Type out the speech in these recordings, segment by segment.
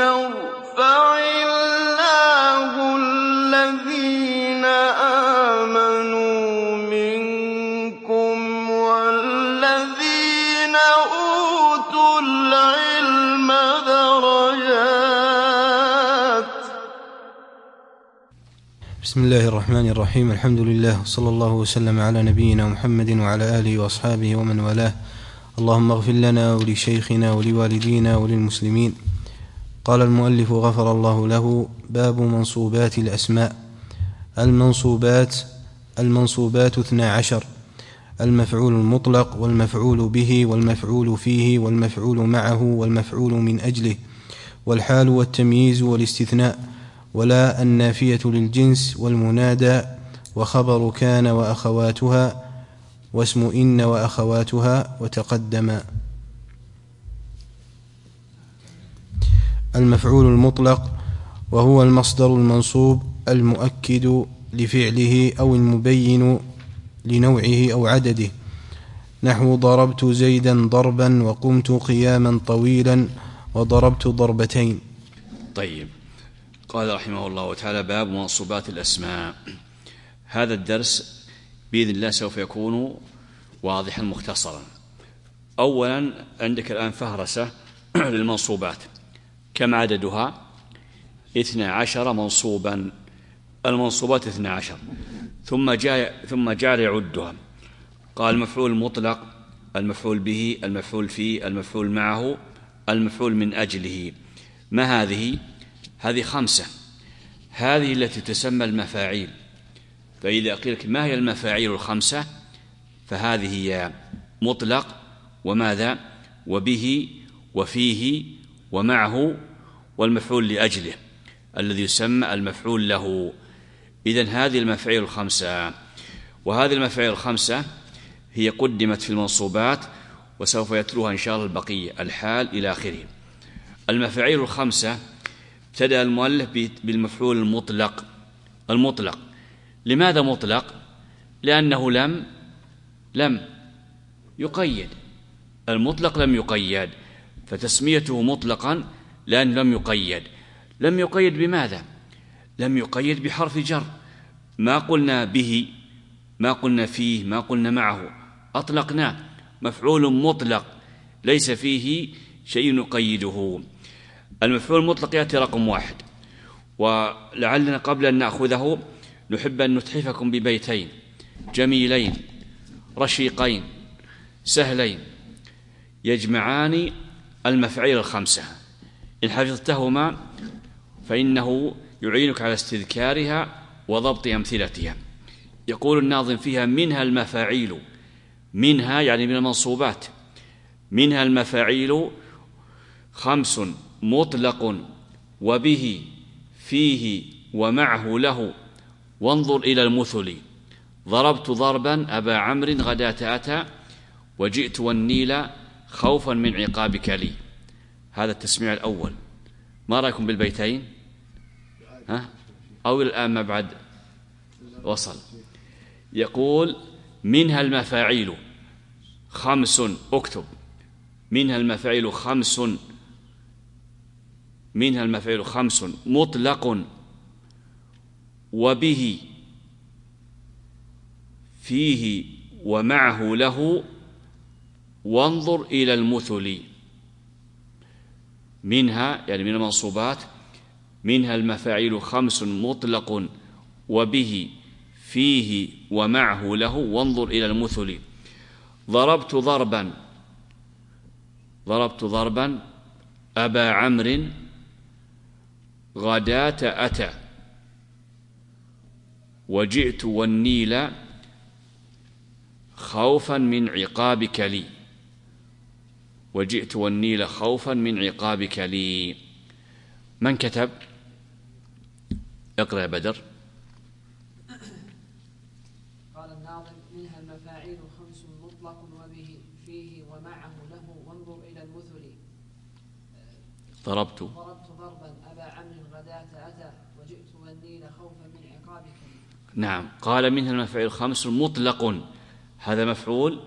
يرفع الله الذين آمنوا منكم والذين أوتوا العلم درجات. بسم الله الرحمن الرحيم. الحمد لله، صلى الله وسلم على نبينا محمد وعلى آله وأصحابه ومن والاه. اللهم اغفر لنا ولشيخنا ولوالدينا وللمسلمين. قال المؤلف غفر الله له: باب منصوبات الأسماء. المنصوبات 12: المفعول المطلق والمفعول به والمفعول فيه والمفعول معه والمفعول من أجله والحال والتمييز والاستثناء، ولا النافية للجنس والمنادى وخبر كان وأخواتها واسم إن وأخواتها وتقدم. المفعول المطلق وهو المصدر المنصوب المؤكد لفعله أو المبين لنوعه أو عدده، نحو ضربت زيدا ضربا وقمت قياما طويلا وضربت ضربتين. طيب، قال رحمه الله تعالى: باب منصوبات الأسماء. هذا الدرس بإذن الله سوف يكون واضحا مختصرا. أولا، عندك الآن فهرسة للمنصوبات. كم عددها؟ 12 منصوبا. المنصوبات 12. ثم جعل يعدها. قال: المفعول المطلق، المفعول به، المفعول فيه، المفعول معه، المفعول من أجله. ما هذه؟ هذه 5. هذه التي تسمى المفاعيل. فإذا قيل لك ما هي المفاعيل 5، فهذه هي مطلق وماذا؟ وبه وفيه ومعه والمفعول لأجله الذي يسمى المفعول له. إذن هذه المفاعيل 5. وهذه المفاعيل 5 هي قدمت في المنصوبات، وسوف يتلوها إن شاء الله البقية، الحال إلى آخره. المفاعيل 5 ابتدأ المؤلف بالمفعول المطلق. لماذا مطلق؟ لأنه لم يقيد. المطلق لم يقيد، فتسميته مطلقا لأنه لم يقيد. لم يقيد بماذا؟ لم يقيد بحرف جر. ما قلنا به، ما قلنا فيه، ما قلنا معه، أطلقناه. مفعول مطلق ليس فيه شيء يقيده. المفعول المطلق يأتي رقم 1. ولعلنا قبل أن نأخذه نحب أن نتحفكم ببيتين جميلين رشيقين سهلين يجمعان المفاعيل 5. إن حفظتهما فإنه يعينك على استذكارها وضبط أمثلتها. يقول الناظم فيها: منها المفاعيل. منها يعني من المنصوبات. منها المفاعيل 5 مطلق وبه فيه ومعه له وانظر إلى المثل. ضربت ضربا أبا عمرو غداة أتى وجئت والنيل خوفا من عقابك لي. هذا التسميع الأول. ما رأيكم بالبيتين؟ أو الآن ما بعد وصل. يقول: منها المفاعيل 5. اكتب: منها المفاعيل 5. منها المفاعيل 5 مطلق وبه فيه ومعه له وانظر إلى المثل. منها يعني من المنصوبات. منها المفاعيل 5 مطلق وبه فيه ومعه له وانظر إلى المثل. ضربت ضربا أبا عمرو غداة أتى وجئت والنيل خوفا من عقابك لي. وجئت والنيل خوفا من عقابك لي. من كتب؟ اقرأ يا بدر. قال الناظم: منها المفاعيل 5 مطلق وبه فيه ومعه له وانظر إلى المثل. ضربت ضربا أبا عمرو غداة أتى وجئت والنيل خوفا من عقابك لي. نعم. قال: منها المفاعيل 5 مطلق. هذا مفعول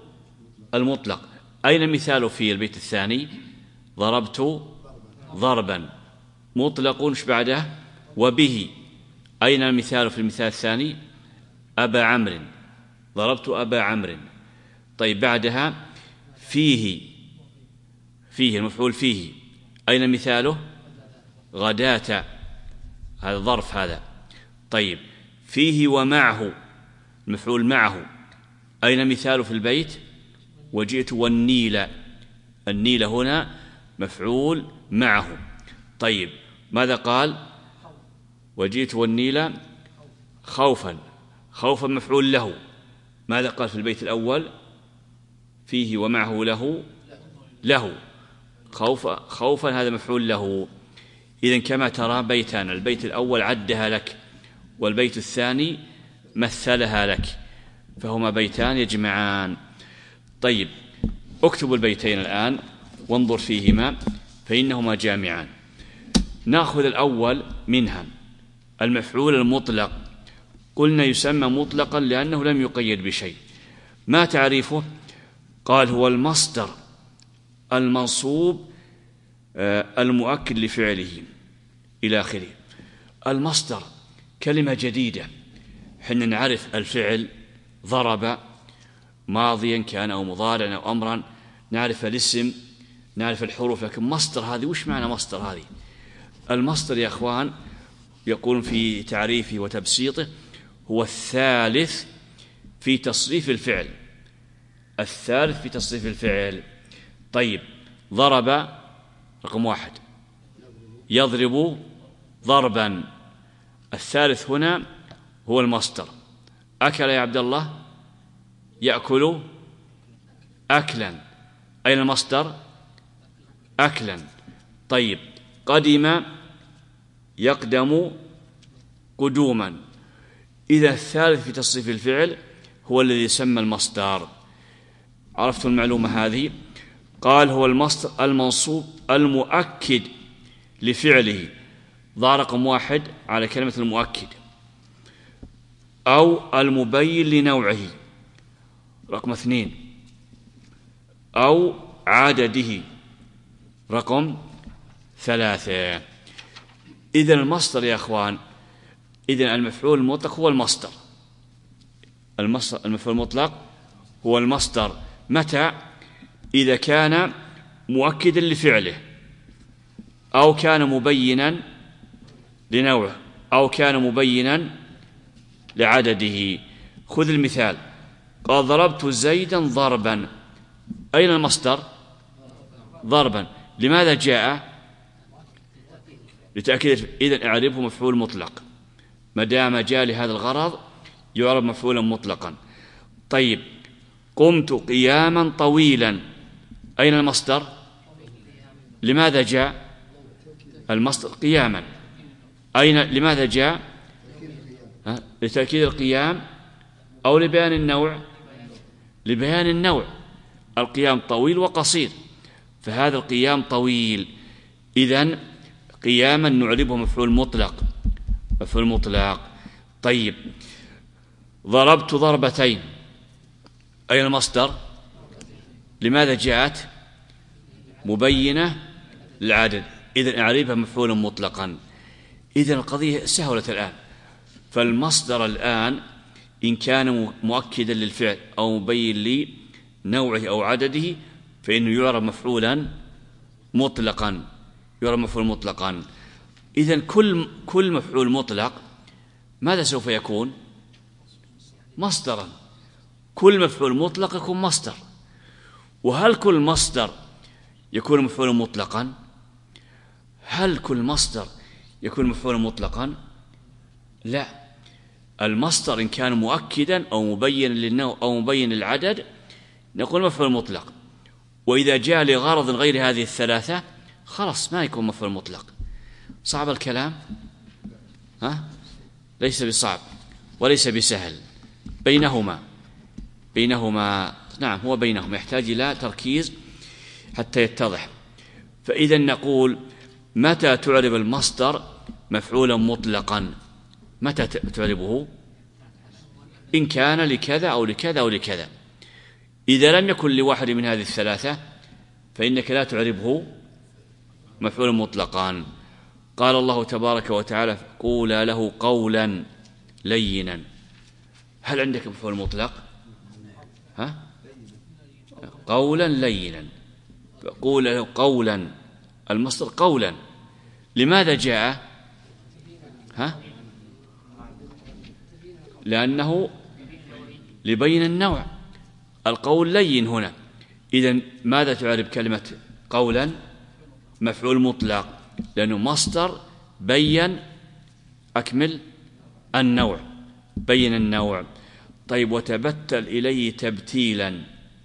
المطلق. أين مثال في البيت الثاني؟ ضربت ضربا مطلق ايش بعده؟ وبه. أين المثال في المثال الثاني؟ أبا عمرو، ضربت أبا عمرو. طيب بعدها فيه، فيه المفعول فيه، أين مثاله؟ غداة، هذا ظرف هذا. طيب فيه ومعه، المفعول معه، أين مثاله في البيت؟ وجئت والنيل، النيل هنا مفعول معه. طيب ماذا قال؟ وجئت والنيل خوفا، خوفا مفعول له، ماذا قال في البيت الأول؟ فيه ومعه له، له خوفا هذا مفعول له. إذن كما ترى بيتان، البيت الأول عدها لك والبيت الثاني مثلها لك، فهما بيتان يجمعان. طيب اكتبوا البيتين الآن وانظر فيهما فإنهما جامعان. نأخذ الأول منها، المفعول المطلق، قلنا يسمى مطلقا لأنه لم يقيد بشيء. ما تعريفه؟ قال هو المصدر المنصوب المؤكد لفعله إلى آخره. المصدر كلمة جديدة، حنا نعرف الفعل ضرب ماضيا كان أو مضارعا أو أمرا، نعرف الاسم، نعرف الحروف، لكن مصدر هذه وش معنى مصدر هذه؟ المصدر يا أخوان يقول في تعريفه وتبسيطه هو الثالث في تصريف الفعل، الثالث في تصريف الفعل. طيب ضرب رقم واحد، يضرب ضربا، الثالث هنا هو المصدر. أكل يا عبد الله، يأكل أكلا، أين المصدر؟ أكلا. طيب قدم يقدم قدوما، إذا الثالث في تصريف الفعل هو الذي يسمى المصدر. عرفتوا المعلومة هذه؟ قال هو المصدر المنصوب المؤكد لفعله، ضع رقم واحد على كلمة المؤكد، أو المبين لنوعه، رقم اثنين، أو عدده، رقم ثلاثة. إذن المصدر يا أخوان، إذن المفعول المطلق هو المصدر، المفعول المطلق هو المصدر. متى؟ إذا كان مؤكدا لفعله، أو كان مبينا لنوعه، أو كان مبينا لعدده. خذ المثال، قال ضربت زيدا ضربا، أين المصدر؟ ضربا. لماذا جاء؟ لتأكيد. إذن اعربه مفعول مطلق، ما دام جاء لهذا الغرض يعرب مفعولا مطلقا. طيب قمت قياما طويلا، أين المصدر؟ لماذا جاء المصدر قياما؟ أين لماذا جاء؟ لتأكيد القيام أو لبيان النوع؟ لبيان النوع. القيام طويل وقصير، فهذا القيام طويل، إذن قياما نعربه مفعول مطلق، مفعول مطلق. طيب ضربت ضربتين، أين المصدر؟ لماذا جاءت؟ مبينة للعدد، إذن أعربها مفعولا مطلقا. إذن القضية سهلت الآن. فالمصدر الآن إن كان مؤكدا للفعل أو مبين لنوعه أو عدده فإنه يعرب مفعولا مطلقا، يعرب مفعول مطلقا. إذن كل مفعول مطلق ماذا سوف يكون؟ مصدرا. كل مفعول مطلق يكون مصدر. وهل كل مصدر يكون مفعولا مطلقا؟ هل كل مصدر يكون مفعولا مطلقا؟ لا. المصدر إن كان مؤكدا أو مبين للنوع أو مبين للعدد نقول مفعول مطلق، وإذا جاء لغرض غير هذه الثلاثة خلاص ما يكون مفعول مطلق. صعب الكلام؟ ليس بصعب وليس بسهل، بينهما نعم، هو بينهما، يحتاج إلى تركيز حتى يتضح. فإذا نقول متى تعرب المصدر مفعولا مطلقا؟ متى تعربه؟ إن كان لكذا أو لكذا أو لكذا. إذا لم يكن لواحد من هذه الثلاثة فإنك لا تعربه مفعولا مطلقا. قال الله تبارك وتعالى قولا له قولا لينا. هل عندك مفعول مطلق؟ ها؟ قولا لينا. قول له قولا، المصدر قولا، لماذا جاء؟ ها؟ لأنه لبين النوع. القول لين هنا. إذن ماذا تعرب كلمة قولا؟ مفعول مطلق، لأنه مصدر بين، أكمل، النوع، بين النوع. طيب وتبتل إليه تبتيلا.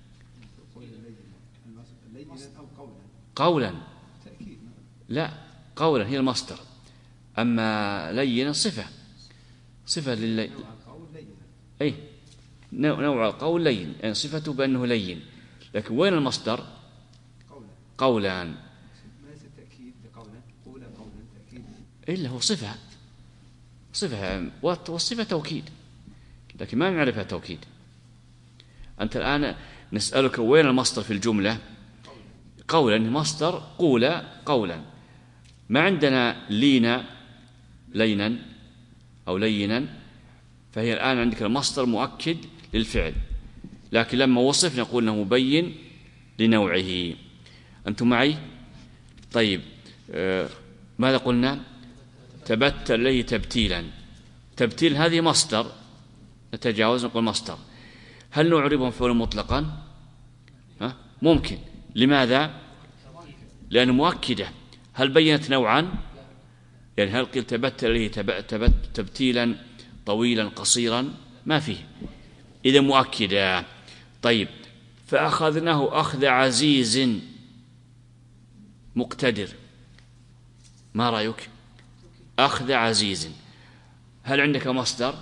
قولا لا، قولا هي المصدر، أما لين صفة للين. أي نوع القول لين، يعني صفته بأنه لين، لكن وين المصدر؟ قولا. إلا هو صفة والصفة توكيد، لكن ما نعرفها توكيد. أنت الآن نسألك وين المصدر في الجملة؟ قولا، مصدر قولا. ما عندنا لينا أو لينا، فهي الآن عندك المصدر مؤكد للفعل، لكن لما وصف نقول أنه مبين لنوعه. أنتم معي؟ طيب ماذا قلنا؟ تبتل إليه تبتيلا. تبتيل هذه مصدر، نتجاوز نقول مصدر. هل نعربه مفعولا مطلقا؟ ممكن. لماذا؟ لأنه مؤكدة. هل بينت نوعا؟ يعني هل قيل تبتل إليه تبتيلا طويلا قصيرا؟ ما فيه، إذا مؤكدة. طيب فأخذناه أخذ عزيز مقتدر. ما رأيك؟ أخذ عزيز، هل عندك مصدر؟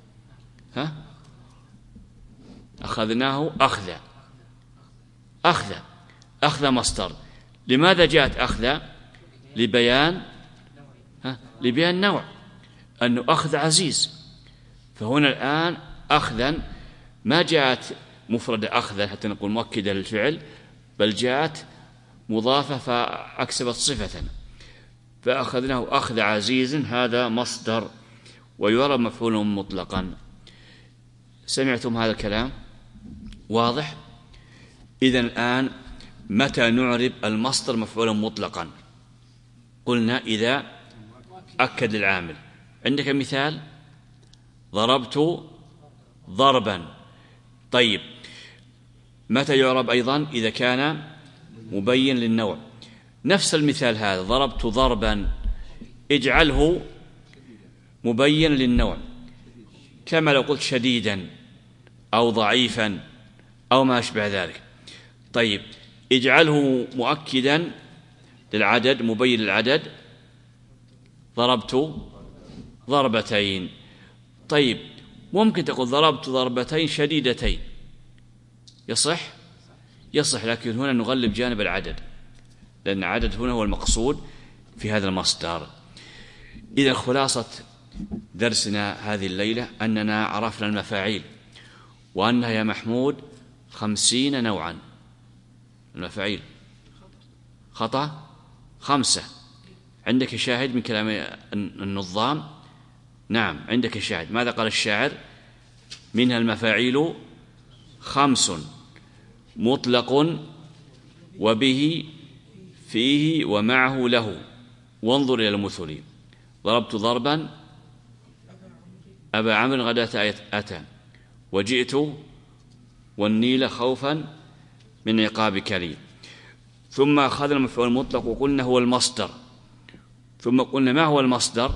أخذناه أخذ مصدر. لماذا جاءت أخذ؟ لبيان نوع، أنه أخذ عزيز. فهنا الآن أخذا ما جاءت مفردة أخذا حتى نقول مؤكدة للفعل، بل جاءت مضافة فأكسبت صفة. فأخذناه أخذ عزيز، هذا مصدر ويرى مفعول مطلقا. سمعتم هذا الكلام؟ واضح؟ إذن الآن متى نعرب المصدر مفعولا مطلقا؟ قلنا إذا أكد العامل. عندك مثال؟ ضربت ضربا. طيب متى يعرب أيضا؟ إذا كان مبين للنوع. نفس المثال هذا، ضربت ضربا، اجعله مبين للنوع، كما لو قلت شديدا أو ضعيفا أو ما أشبه ذلك. طيب اجعله مؤكدا للعدد، مبين للعدد، ضربت ضربتين. طيب ممكن تقول ضربت ضربتين شديدتين، يصح، لكن هنا نغلب جانب العدد، لأن العدد هنا هو المقصود في هذا المصدر. إذا خلاصة درسنا هذه الليلة أننا عرفنا المفاعيل، وأنها يا محمود 50 نوعا. المفاعيل خطأ 5. عندك شاهد من كلام النظام؟ نعم عندك شاهد. ماذا قال الشاعر؟ منها المفاعيل 5 مطلق وبه فيه ومعه له، وانظر إلى المثل. ضربت ضربا أبا عمرو غداة أتى، وجئت والنيل خوفا من عقابك لي. ثم أخذنا المفعول المطلق وقلنا هو المصدر، ثم قلنا ما هو المصدر؟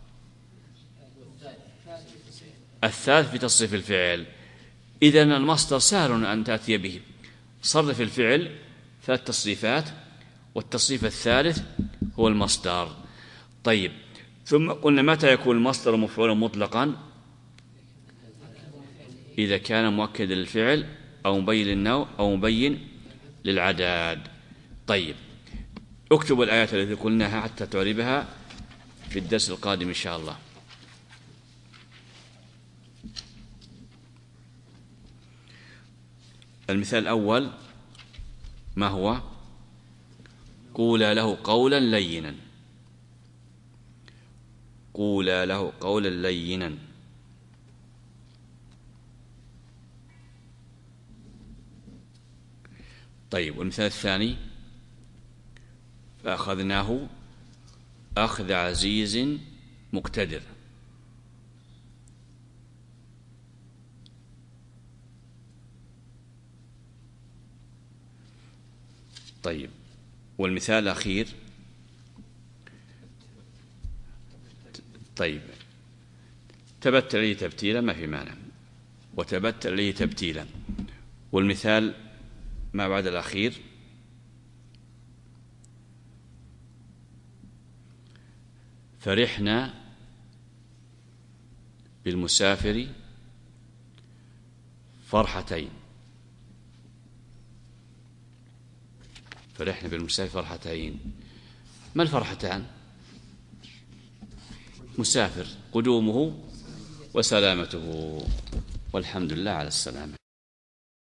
الثالث في تصريف الفعل. إذن المصدر سهل أن تأتي به. صرف الفعل 3 تصريفات، والتصريف الثالث هو المصدر. طيب ثم قلنا متى يكون المصدر مفعولا مطلقا؟ إذا كان مؤكدا للفعل أو مبين للنوع أو مبين للعدد. طيب اكتبوا الآيات التي قلناها حتى تعربها في الدرس القادم إن شاء الله. المثال الأول ما هو؟ قولا له قولا لينا. قولا له قولا لينا. طيب، والمثال الثاني: فأخذناه أخذ عزيز مقتدر. طيب، والمثال الأخير: طيب، تبتل لي تبتيلا، ما في مانع، وتبتل لي تبتيلا. والمثال ما بعد الأخير: فرحنا بالمسافر فرحتين. فرحنا بالمسافر فرحتين، ما الفرحتان؟ مسافر، قدومه وسلامته، والحمد لله على السلامة.